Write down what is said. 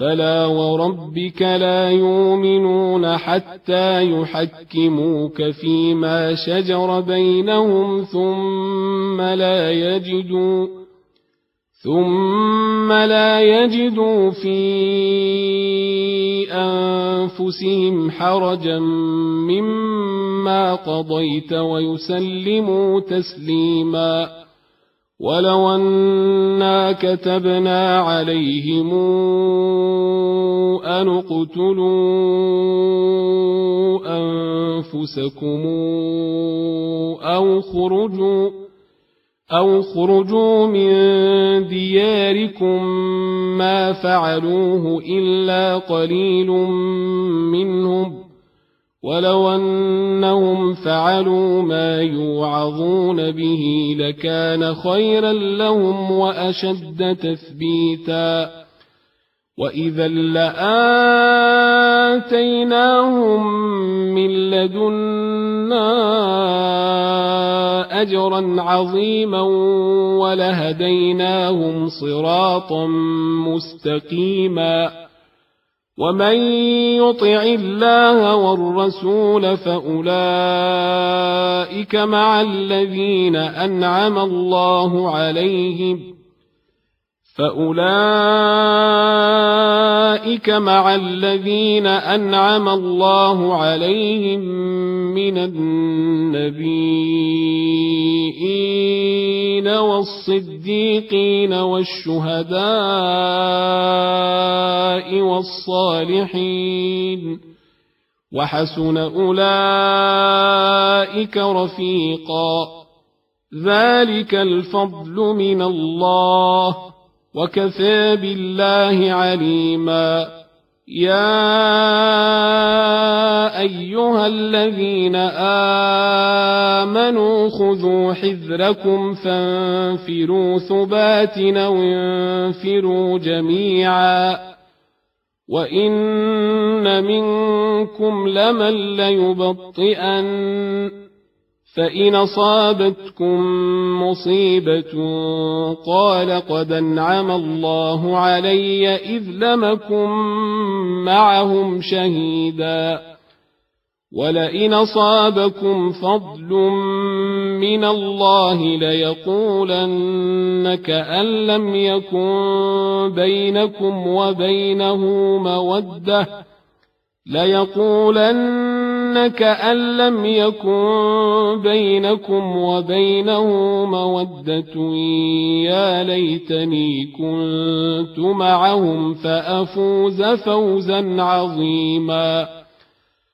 فلا وربك لا يؤمنون حتى يحكموك فيما شجر بينهم ثم لا يجدوا في أنفسهم حرجا مما قضيت ويسلموا تسليما. ولو أنا كتبنا عليهم أن اقتلوا أنفسكم أو خرجوا من دياركم ما فعلوه إلا قليل منهم، ولو أنهم فعلوا ما يوعظون به لكان خيرا لهم وأشد تثبيتا. وإذا لآتيناهم من لدنا أجرا عظيما ولهديناهم صراطا مستقيما. ومن يطع الله والرسول فأولئك مع الذين أنعم الله عليهم من النبيين والصديقين والشهداء والصالحين، وحسن أولئك رفيقا. ذلك الفضل من الله، وكفى بالله عليما. يا أيها الذين آمنوا خذوا حذركم فانفروا ثبات أو انفروا جميعا. وإن منكم لمن ليبطئن، فإن أصابتكم مصيبة قال قد أنعم الله علي إذ لم أكن معهم شهيدا. ولئن أصابكم فضل من الله ليقولن كأن لم يكن بينكم وبينه مودة يا ليتني كنت معهم فأفوز فوزا عظيما.